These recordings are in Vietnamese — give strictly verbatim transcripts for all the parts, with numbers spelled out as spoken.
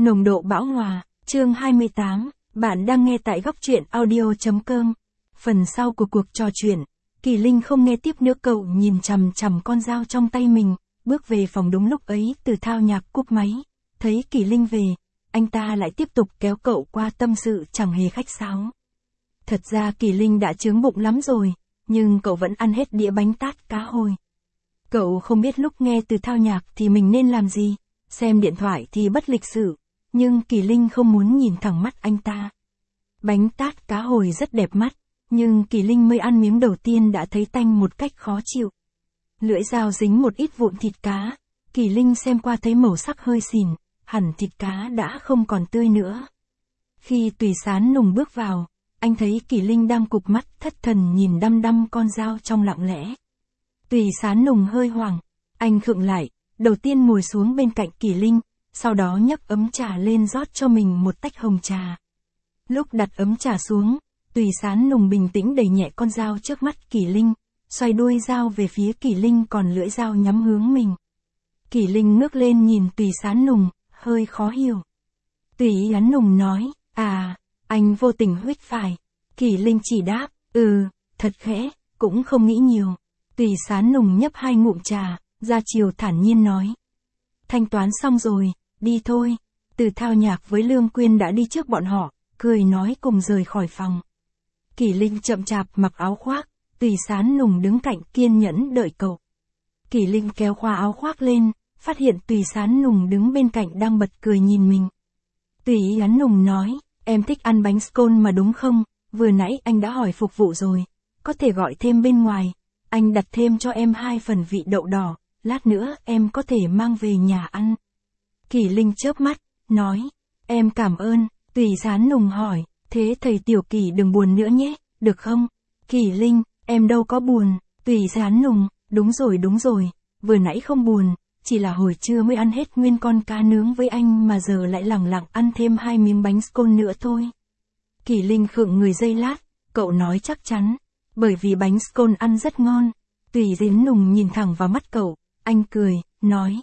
Nồng độ bão hòa, chương hai mươi tám, bạn đang nghe tại góc truyện audio chấm com. Phần sau của cuộc trò chuyện, Kỳ Linh không nghe tiếp nữa, cậu nhìn chằm chằm con dao trong tay mình, bước về phòng. Đúng lúc ấy Từ Thao Nhạc cúp máy, thấy Kỳ Linh về, anh ta lại tiếp tục kéo cậu qua tâm sự chẳng hề khách sáo. Thật ra Kỳ Linh đã chướng bụng lắm rồi, nhưng cậu vẫn ăn hết đĩa bánh tát cá hồi. Cậu không biết lúc nghe Từ Thao Nhạc thì mình nên làm gì, xem điện thoại thì bất lịch sự, nhưng Kỳ Linh không muốn nhìn thẳng mắt anh ta. Bánh tát cá hồi rất đẹp mắt, nhưng Kỳ Linh mới ăn miếng đầu tiên đã thấy tanh một cách khó chịu. Lưỡi dao dính một ít vụn thịt cá, Kỳ Linh xem qua thấy màu sắc hơi xỉn, hẳn thịt cá đã không còn tươi nữa. Khi Tùy Sán Nùng bước vào, anh thấy Kỳ Linh đang cụp mắt thất thần nhìn đăm đăm con dao trong lặng lẽ. Tùy Sán Nùng hơi hoảng, anh khựng lại, đầu tiên ngồi xuống bên cạnh Kỳ Linh, sau đó nhấc ấm trà lên rót cho mình một tách hồng trà. Lúc đặt ấm trà xuống, Tùy Sán Nùng bình tĩnh đẩy nhẹ con dao trước mắt Kỳ Linh, xoay đuôi dao về phía Kỳ Linh, còn lưỡi dao nhắm hướng mình. Kỳ Linh ngước lên nhìn Tùy Sán Nùng, hơi khó hiểu. Tùy Sán Nùng nói, à, anh vô tình huých phải. Kỳ Linh chỉ đáp, ừ, thật khẽ, cũng không nghĩ nhiều. Tùy Sán Nùng nhấp hai ngụm trà, ra chiều thản nhiên nói. Thanh toán xong rồi, đi thôi. Từ Thao Nhạc với Lương Quyên đã đi trước bọn họ, cười nói cùng rời khỏi phòng. Kỳ Linh chậm chạp mặc áo khoác, Tùy Sán Nùng đứng cạnh kiên nhẫn đợi cậu. Kỳ Linh kéo khoa áo khoác lên, phát hiện Tùy Sán Nùng đứng bên cạnh đang bật cười nhìn mình. Tùy Sán Nùng nói, em thích ăn bánh scone mà đúng không? Vừa nãy anh đã hỏi phục vụ rồi, có thể gọi thêm bên ngoài. Anh đặt thêm cho em hai phần vị đậu đỏ, lát nữa em có thể mang về nhà ăn. Kỳ Linh chớp mắt, nói, em cảm ơn. Tùy Sán Nùng hỏi, thế thầy Tiểu Kỳ đừng buồn nữa nhé, được không? Kỳ Linh, em đâu có buồn. Tùy Sán Nùng, đúng rồi đúng rồi, vừa nãy không buồn, chỉ là hồi trưa mới ăn hết nguyên con cá nướng với anh mà giờ lại lẳng lặng ăn thêm hai miếng bánh scone nữa thôi. Kỳ Linh khựng người giây lát, cậu nói chắc chắn, bởi vì bánh scone ăn rất ngon. Tùy Sán Nùng nhìn thẳng vào mắt cậu, anh cười, nói,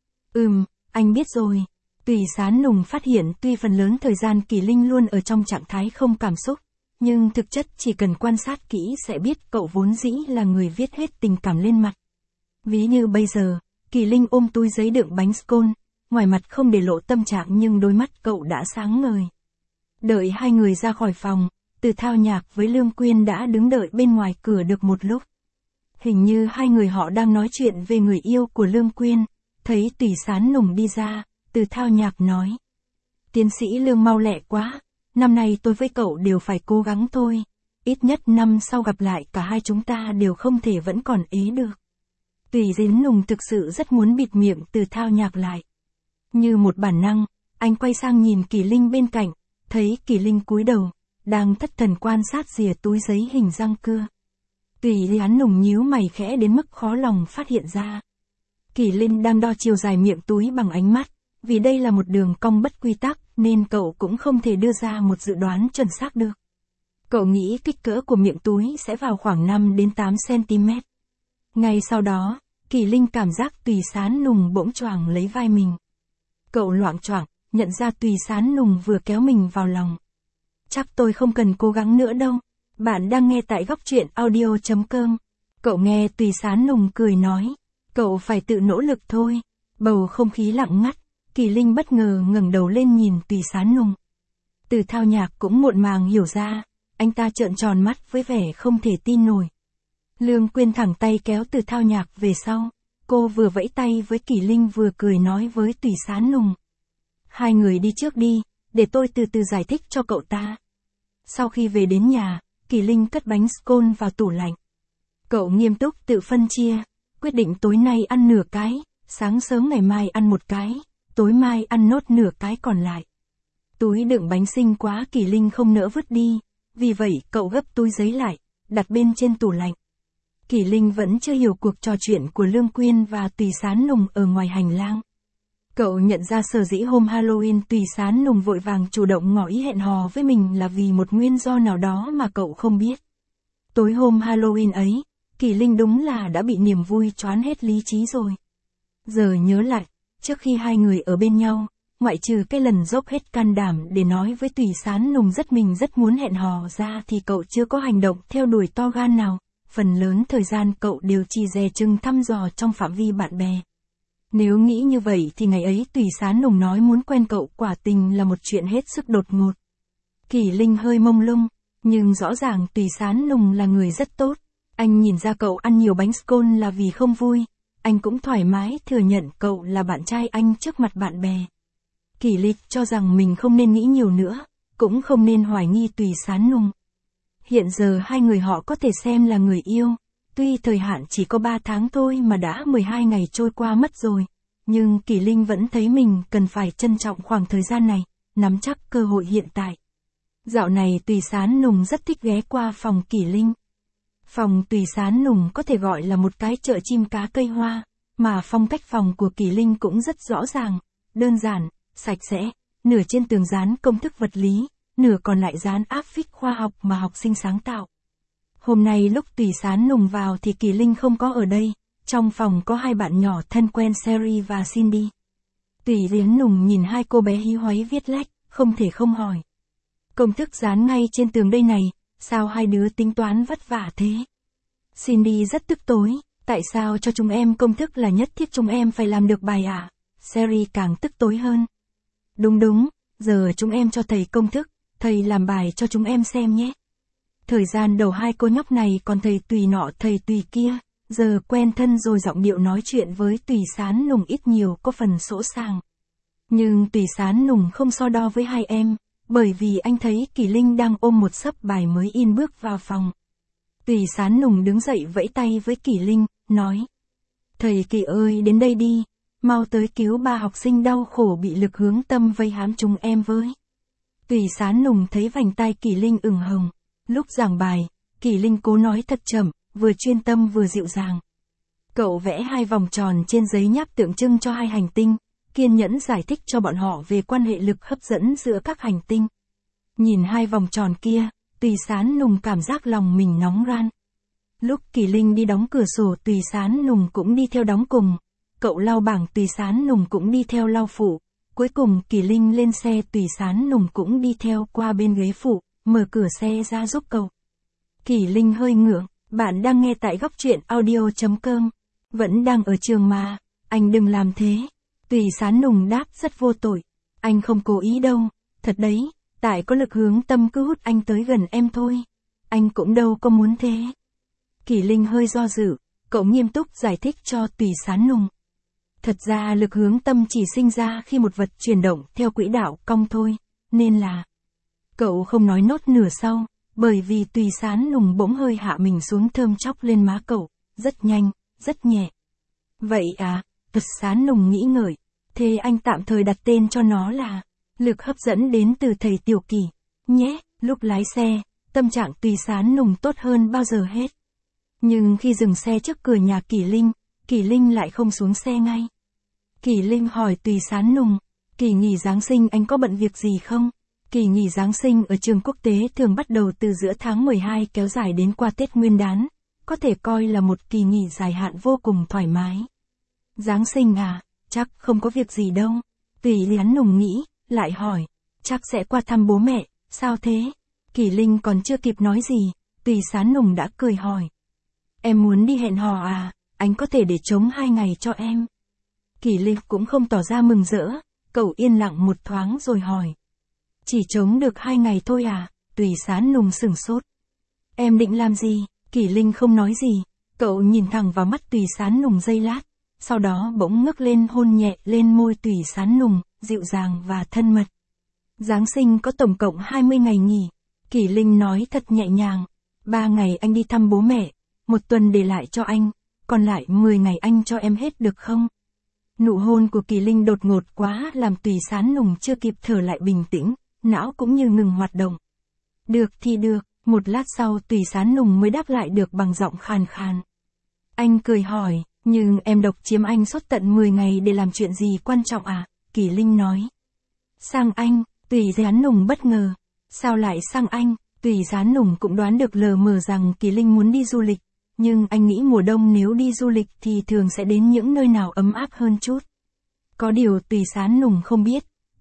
ừm, anh biết rồi. Tùy Sán Nùng phát hiện tuy phần lớn thời gian Kỳ Linh luôn ở trong trạng thái không cảm xúc, nhưng thực chất chỉ cần quan sát kỹ sẽ biết cậu vốn dĩ là người viết hết tình cảm lên mặt. Ví như bây giờ, Kỳ Linh ôm túi giấy đựng bánh scone, ngoài mặt không để lộ tâm trạng nhưng đôi mắt cậu đã sáng ngời. Đợi hai người ra khỏi phòng, Từ Thao Nhạc với Lương Quyên đã đứng đợi bên ngoài cửa được một lúc. Hình như hai người họ đang nói chuyện về người yêu của Lương Quyên. Thấy Tùy Sán Nùng đi ra, Từ Thao Nhạc nói, tiến sĩ Lương mau lẹ quá, năm nay tôi với cậu đều phải cố gắng thôi, ít nhất năm sau gặp lại cả hai chúng ta đều không thể vẫn còn ế được. Tùy Sán Nùng thực sự rất muốn bịt miệng Từ Thao Nhạc lại. Như một bản năng, anh quay sang nhìn Kỳ Linh bên cạnh, thấy Kỳ Linh cúi đầu, đang thất thần quan sát rìa túi giấy hình răng cưa. Tùy Sán Nùng nhíu mày khẽ đến mức khó lòng phát hiện ra. Kỳ Linh đang đo chiều dài miệng túi bằng ánh mắt, vì đây là một đường cong bất quy tắc nên cậu cũng không thể đưa ra một dự đoán chuẩn xác được. Cậu nghĩ kích cỡ của miệng túi sẽ vào khoảng năm đến tám xăng-ti-mét. Ngay sau đó, Kỳ Linh cảm giác Tùy Sán Nùng bỗng choàng lấy vai mình. Cậu loạng choạng, nhận ra Tùy Sán Nùng vừa kéo mình vào lòng. Chắc tôi không cần cố gắng nữa đâu. Bạn đang nghe tại góc truyện audio chấm com. Cậu nghe Tùy Sán Nùng cười nói, cậu phải tự nỗ lực thôi. Bầu không khí lặng ngắt, Kỳ Linh bất ngờ ngẩng đầu lên nhìn Tùy Sán Nùng. Từ Thao Nhạc cũng muộn màng hiểu ra, anh ta trợn tròn mắt với vẻ không thể tin nổi. Lương Quyên thẳng tay kéo Từ Thao Nhạc về sau, cô vừa vẫy tay với Kỳ Linh vừa cười nói với Tùy Sán Nùng. Hai người đi trước đi, để tôi từ từ giải thích cho cậu ta. Sau khi về đến nhà, Kỳ Linh cất bánh scone vào tủ lạnh. Cậu nghiêm túc tự phân chia, quyết định tối nay ăn nửa cái, sáng sớm ngày mai ăn một cái, tối mai ăn nốt nửa cái còn lại. Túi đựng bánh xinh quá Kỳ Linh không nỡ vứt đi, vì vậy cậu gấp túi giấy lại, đặt bên trên tủ lạnh. Kỳ Linh vẫn chưa hiểu cuộc trò chuyện của Lương Quyên và Tùy Sán Nùng ở ngoài hành lang. Cậu nhận ra sở dĩ hôm Halloween Tùy Sán Nùng vội vàng chủ động ngỏ ý hẹn hò với mình là vì một nguyên do nào đó mà cậu không biết. Tối hôm Halloween ấy, Kỳ Linh đúng là đã bị niềm vui choán hết lý trí rồi. Giờ nhớ lại, trước khi hai người ở bên nhau, ngoại trừ cái lần dốc hết can đảm để nói với Tùy Sán Nùng rất mình rất muốn hẹn hò ra thì cậu chưa có hành động theo đuổi to gan nào, phần lớn thời gian cậu đều chỉ dè chừng thăm dò trong phạm vi bạn bè. Nếu nghĩ như vậy thì ngày ấy Tùy Sán Nùng nói muốn quen cậu quả tình là một chuyện hết sức đột ngột. Kỷ Linh hơi mông lung, nhưng rõ ràng Tùy Sán Nùng là người rất tốt. Anh nhìn ra cậu ăn nhiều bánh scone là vì không vui, anh cũng thoải mái thừa nhận cậu là bạn trai anh trước mặt bạn bè. Kỷ Linh cho rằng mình không nên nghĩ nhiều nữa, cũng không nên hoài nghi Tùy Sán Nùng. Hiện giờ hai người họ có thể xem là người yêu, tuy thời hạn chỉ có ba tháng thôi mà đã mười hai ngày trôi qua mất rồi, nhưng Kỷ Linh vẫn thấy mình cần phải trân trọng khoảng thời gian này, nắm chắc cơ hội hiện tại. Dạo này Tùy Sán Nùng rất thích ghé qua phòng Kỷ Linh. Phòng Tùy Sán Nùng có thể gọi là một cái chợ chim cá cây hoa, mà phong cách phòng của Kỷ Linh cũng rất rõ ràng, đơn giản, sạch sẽ, nửa trên tường dán công thức vật lý, nửa còn lại dán áp phích khoa học mà học sinh sáng tạo. Hôm nay lúc Tùy Sán Nùng vào thì Kỷ Linh không có ở đây, trong phòng có hai bạn nhỏ thân quen Sherry và Cindy. Tùy Sán Nùng nhìn hai cô bé hí hoáy viết lách, không thể không hỏi. Công thức dán ngay trên tường đây này, sao hai đứa tính toán vất vả thế? Cindy rất tức tối, tại sao cho chúng em công thức là nhất thiết chúng em phải làm được bài à? Sherry càng tức tối hơn. Đúng đúng, giờ chúng em cho thầy công thức, thầy làm bài cho chúng em xem nhé. Thời gian đầu hai cô nhóc này còn thầy Tùy nọ thầy Tùy kia, giờ quen thân rồi giọng điệu nói chuyện với Tùy Sán Nùng ít nhiều có phần sỗ sàng. Nhưng Tùy Sán Nùng không so đo với hai em, bởi vì anh thấy Kỷ Linh đang ôm một xấp bài mới in bước vào phòng. Tùy Sán Nùng đứng dậy vẫy tay với Kỷ Linh, nói. Thầy Kỷ ơi đến đây đi, mau tới cứu ba học sinh đau khổ bị lực hướng tâm vây hãm chúng em với. Tùy Sán Nùng thấy vành tai Kỷ Linh ửng hồng. Lúc giảng bài, Kỷ Linh cố nói thật chậm, vừa chuyên tâm vừa dịu dàng. Cậu vẽ hai vòng tròn trên giấy nháp tượng trưng cho hai hành tinh, kiên nhẫn giải thích cho bọn họ về quan hệ lực hấp dẫn giữa các hành tinh. Nhìn hai vòng tròn kia, Tùy Sán Nùng cảm giác lòng mình nóng ran. Lúc Kỷ Linh đi đóng cửa sổ Tùy Sán Nùng cũng đi theo đóng cùng. Cậu lau bảng Tùy Sán Nùng cũng đi theo lau phụ. Cuối cùng Kỷ Linh lên xe Tùy Sán Nùng cũng đi theo qua bên ghế phụ, mở cửa xe ra giúp cậu. Kỷ Linh hơi ngượng, bạn đang nghe tại góc truyện audio chấm com. Vẫn đang ở trường mà, anh đừng làm thế. Tùy Sán Nùng đáp rất vô tội. Anh không cố ý đâu, thật đấy, tại có lực hướng tâm cứ hút anh tới gần em thôi. Anh cũng đâu có muốn thế. Kỷ Linh hơi do dự, cậu nghiêm túc giải thích cho Tùy Sán Nùng. Thật ra lực hướng tâm chỉ sinh ra khi một vật chuyển động theo quỹ đạo cong thôi, nên là... Cậu không nói nốt nửa sau, bởi vì Tùy Sán Nùng bỗng hơi hạ mình xuống thơm chóc lên má cậu, rất nhanh, rất nhẹ. Vậy à, Tùy Sán Nùng nghĩ ngợi, thế anh tạm thời đặt tên cho nó là lực hấp dẫn đến từ thầy Tiểu Kỷ, nhé. Lúc lái xe, tâm trạng Tùy Sán Nùng tốt hơn bao giờ hết. Nhưng khi dừng xe trước cửa nhà Kỷ Linh, Kỷ Linh lại không xuống xe ngay. Kỷ Linh hỏi Tùy Sán Nùng, kỳ nghỉ Giáng sinh anh có bận việc gì không? Kỳ nghỉ Giáng sinh ở trường quốc tế thường bắt đầu từ giữa tháng mười hai kéo dài đến qua Tết Nguyên đán, có thể coi là một kỳ nghỉ dài hạn vô cùng thoải mái. Giáng sinh à, chắc không có việc gì đâu. Tùy Sán Nùng nghĩ, lại hỏi, chắc sẽ qua thăm bố mẹ, sao thế? Kỷ Linh còn chưa kịp nói gì, Tùy Sán Nùng đã cười hỏi. Em muốn đi hẹn hò à, anh có thể để trống hai ngày cho em. Kỷ Linh cũng không tỏ ra mừng rỡ, cậu yên lặng một thoáng rồi hỏi. Chỉ trống được hai ngày thôi à? Tùy Sán Nùng sửng sốt. Em định làm gì? Kỷ Linh không nói gì, cậu nhìn thẳng vào mắt Tùy Sán Nùng giây lát, sau đó bỗng ngước lên hôn nhẹ lên môi Tùy Sán Nùng, dịu dàng và thân mật. Giáng sinh có tổng cộng hai mươi ngày nghỉ, Kỷ Linh nói thật nhẹ nhàng. Ba ngày anh đi thăm bố mẹ, một tuần để lại cho anh, còn lại mười ngày anh cho em hết được không? Nụ hôn của Kỷ Linh đột ngột quá làm Tùy Sán Nùng chưa kịp thở lại bình tĩnh, não cũng như ngừng hoạt động. Được thì được, một lát sau Tùy Sán Nùng mới đáp lại được bằng giọng khàn khàn. Anh cười hỏi, nhưng em độc chiếm anh suốt tận mười ngày để làm chuyện gì quan trọng à? Kỷ Linh nói. Sang anh, Tùy Sán Nùng bất ngờ. Sao lại sang anh? Tùy Sán Nùng cũng đoán được lờ mờ rằng Kỷ Linh muốn đi du lịch, nhưng anh nghĩ mùa đông nếu đi du lịch thì thường sẽ đến những nơi nào ấm áp hơn chút. Có điều Tùy Sán Nùng không biết,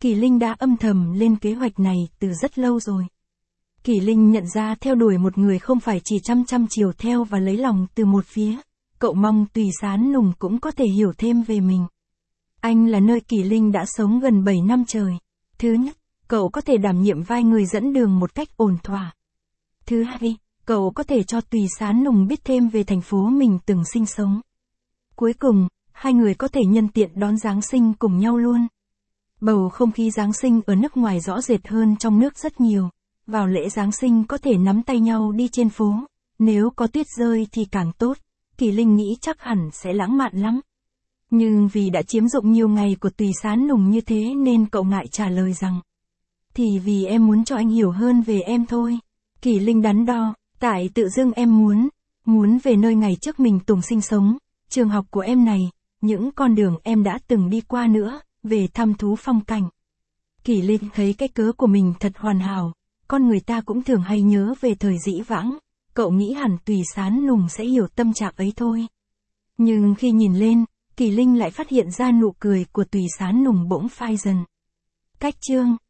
Kỳ Linh đã âm thầm lên kế hoạch này từ rất lâu rồi. Kỳ Linh nhận ra theo đuổi một người không phải chỉ chăm chăm chiều theo và lấy lòng từ một phía. Cậu mong Tùy Sán Nùng cũng có thể hiểu thêm về mình. Anh là nơi Kỳ Linh đã sống gần bảy năm trời. Thứ nhất, cậu có thể đảm nhiệm vai người dẫn đường một cách ổn thỏa. Thứ hai, cậu có thể cho Tùy Sán Nùng biết thêm về thành phố mình từng sinh sống. Cuối cùng, hai người có thể nhân tiện đón Giáng sinh cùng nhau luôn. Bầu không khí Giáng sinh ở nước ngoài rõ rệt hơn trong nước rất nhiều. Vào lễ Giáng sinh có thể nắm tay nhau đi trên phố. Nếu có tuyết rơi thì càng tốt. Kỳ Linh nghĩ chắc hẳn sẽ lãng mạn lắm. Nhưng vì đã chiếm dụng nhiều ngày của Tùy Sán Nùng như thế nên cậu ngại trả lời rằng. Thì vì em muốn cho anh hiểu hơn về em thôi. Kỳ Linh đắn đo, tại tự dưng em muốn, muốn về nơi ngày trước mình từng sinh sống, trường học của em này, những con đường em đã từng đi qua nữa, về thăm thú phong cảnh. Kỳ Linh thấy cái cớ của mình thật hoàn hảo, con người ta cũng thường hay nhớ về thời dĩ vãng, cậu nghĩ hẳn Tùy Sán Nùng sẽ hiểu tâm trạng ấy thôi. Nhưng khi nhìn lên, Kỳ Linh lại phát hiện ra nụ cười của Tùy Sán Nùng bỗng phai dần. Cách chương